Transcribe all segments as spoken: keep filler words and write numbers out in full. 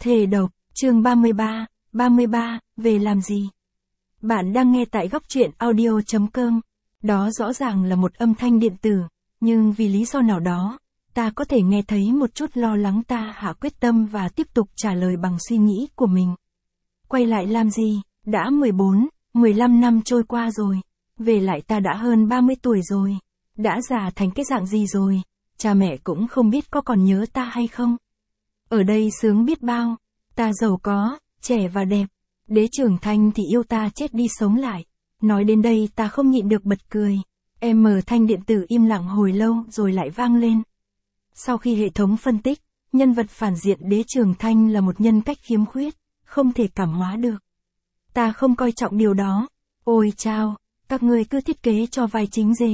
Thề độc, chương ba mươi ba, ba mươi ba, về làm gì? Bạn đang nghe tại góc truyện audio.com. Đó rõ ràng là một âm thanh điện tử, nhưng vì lý do nào đó, ta có thể nghe thấy một chút lo lắng. Ta hạ quyết tâm và tiếp tục trả lời bằng suy nghĩ của mình. Quay lại làm gì? Đã mười bốn, mười lăm năm trôi qua rồi. Về lại ta đã hơn ba mươi tuổi rồi. Đã già thành cái dạng gì rồi? Cha mẹ cũng không biết có còn nhớ ta hay không. Ở đây sướng biết bao. Ta giàu có, trẻ và đẹp. Đế trưởng thành thì yêu ta chết đi sống lại. Nói đến đây ta không nhịn được bật cười. Em mở thanh điện tử im lặng hồi lâu rồi lại vang lên. Sau khi hệ thống phân tích, nhân vật phản diện Đế Trường Thanh là một nhân cách khiếm khuyết, không thể cảm hóa được. Ta không coi trọng điều đó. Ôi chao, các ngươi cứ thiết kế cho vai chính dễ.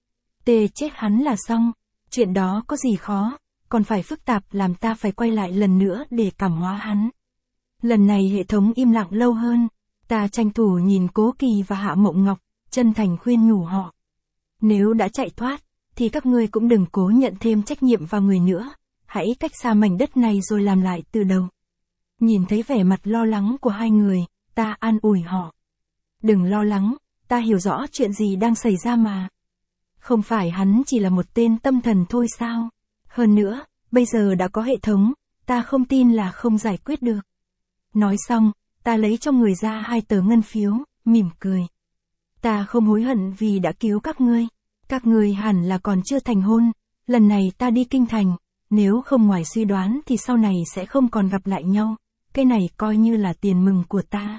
Tê chết hắn là xong. Chuyện đó có gì khó, còn phải phức tạp làm ta phải quay lại lần nữa để cảm hóa hắn. Lần này hệ thống im lặng lâu hơn. Ta tranh thủ nhìn Cố Kỳ và Hạ Mộng Ngọc, chân thành khuyên nhủ họ. Nếu đã chạy thoát, thì các ngươi cũng đừng cố nhận thêm trách nhiệm vào người nữa. Hãy cách xa mảnh đất này rồi làm lại từ đầu. Nhìn thấy vẻ mặt lo lắng của hai người, ta an ủi họ. Đừng lo lắng, ta hiểu rõ chuyện gì đang xảy ra mà. Không phải hắn chỉ là một tên tâm thần thôi sao? Hơn nữa, bây giờ đã có hệ thống, ta không tin là không giải quyết được. Nói xong, ta lấy trong người ra hai tờ ngân phiếu, mỉm cười. Ta không hối hận vì đã cứu các ngươi. Các ngươi hẳn là còn chưa thành hôn. Lần này ta đi kinh thành, nếu không ngoài suy đoán thì sau này sẽ không còn gặp lại nhau. Cái này coi như là tiền mừng của ta.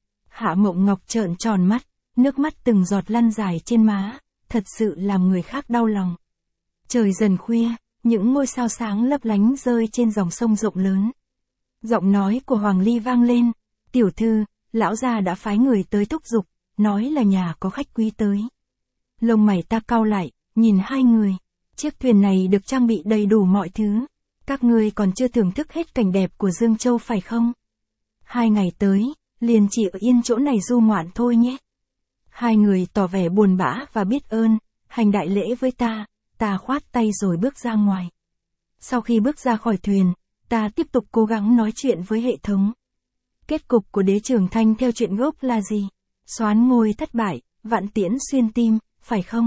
Hạ Mộng Ngọc trợn tròn mắt, nước mắt từng giọt lăn dài trên má, thật sự làm người khác đau lòng. Trời dần khuya, những ngôi sao sáng lấp lánh rơi trên dòng sông rộng lớn. Giọng nói của Hoàng Ly vang lên, tiểu thư, lão gia đã phái người tới thúc giục, nói là nhà có khách quý tới. Lông mày ta cau lại, nhìn hai người, chiếc thuyền này được trang bị đầy đủ mọi thứ. Các ngươi còn chưa thưởng thức hết cảnh đẹp của Dương Châu phải không? Hai ngày tới, liền chỉ ở yên chỗ này du ngoạn thôi nhé. Hai người tỏ vẻ buồn bã và biết ơn, hành đại lễ với ta, ta khoát tay rồi bước ra ngoài. Sau khi bước ra khỏi thuyền, ta tiếp tục cố gắng nói chuyện với hệ thống. Kết cục của Đế Trường Thanh theo chuyện gốc là gì? Soán ngôi thất bại, vạn tiễn xuyên tim, phải không?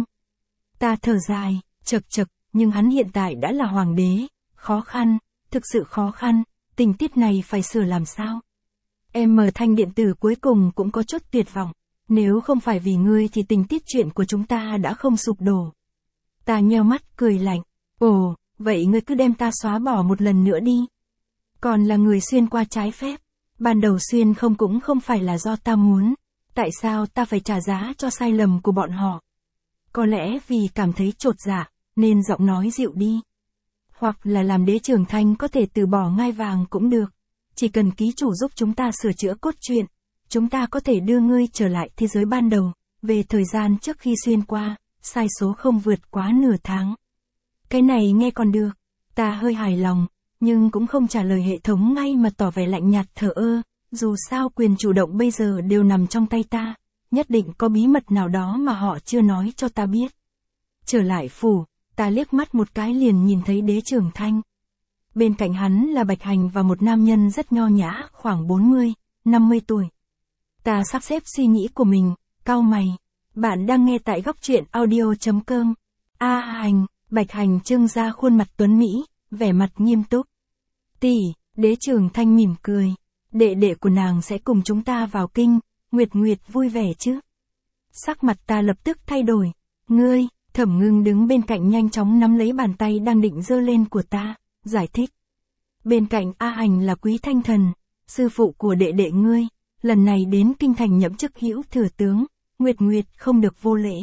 Ta thở dài, chật chật, nhưng hắn hiện tại đã là hoàng đế, khó khăn, thực sự khó khăn, tình tiết này phải sửa làm sao? Em mở thanh điện tử cuối cùng cũng có chút tuyệt vọng. Nếu không phải vì ngươi thì tình tiết chuyện của chúng ta đã không sụp đổ. Ta nheo mắt cười lạnh. Ồ, vậy ngươi cứ đem ta xóa bỏ một lần nữa đi. Còn là người xuyên qua trái phép. Ban đầu xuyên không cũng không phải là do ta muốn. Tại sao ta phải trả giá cho sai lầm của bọn họ? Có lẽ vì cảm thấy chột dạ, nên giọng nói dịu đi. Hoặc là làm Đế Trường Thanh có thể từ bỏ ngai vàng cũng được. Chỉ cần ký chủ giúp chúng ta sửa chữa cốt truyện, chúng ta có thể đưa ngươi trở lại thế giới ban đầu, về thời gian trước khi xuyên qua, sai số không vượt quá nửa tháng. Cái này nghe còn được, ta hơi hài lòng, nhưng cũng không trả lời hệ thống ngay mà tỏ vẻ lạnh nhạt thờ ơ, dù sao quyền chủ động bây giờ đều nằm trong tay ta, nhất định có bí mật nào đó mà họ chưa nói cho ta biết. Trở lại phủ, ta liếc mắt một cái liền nhìn thấy Đế Trường Thanh. Bên cạnh hắn là Bạch Hành và một nam nhân rất nho nhã, khoảng bốn mươi, năm mươi tuổi. Ta sắp xếp suy nghĩ của mình, cau mày. Bạn đang nghe tại góc truyện audio.com. A Hành, Bạch Hành trưng ra khuôn mặt tuấn Mỹ, vẻ mặt nghiêm túc. Tỷ, Đế Trường Thanh mỉm cười. Đệ đệ của nàng sẽ cùng chúng ta vào kinh, Nguyệt Nguyệt vui vẻ chứ. Sắc mặt ta lập tức thay đổi. Ngươi, Thẩm Ngưng đứng bên cạnh nhanh chóng nắm lấy bàn tay đang định giơ lên của ta, giải thích. Bên cạnh A Hành là Quý Thanh Thần, sư phụ của đệ đệ ngươi. Lần này đến kinh thành nhậm chức hữu thừa tướng, Nguyệt Nguyệt không được vô lễ.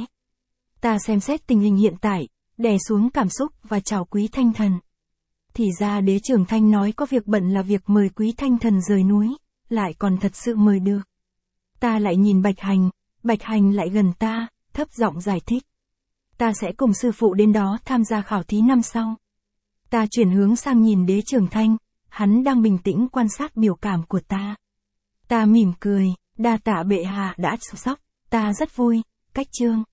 Ta xem xét tình hình hiện tại, đè xuống cảm xúc và chào Quý Thanh Thần. Thì ra Đế Trường Thanh nói có việc bận là việc mời Quý Thanh Thần rời núi, lại còn thật sự mời được. Ta lại nhìn Bạch Hành, Bạch Hành lại gần ta, thấp giọng giải thích. Ta sẽ cùng sư phụ đến đó tham gia khảo thí năm sau. Ta chuyển hướng sang nhìn Đế Trường Thanh, hắn đang bình tĩnh quan sát biểu cảm của ta. Ta mỉm cười, đa tạ bệ hạ đã chăm sóc, ta rất vui, cách chương.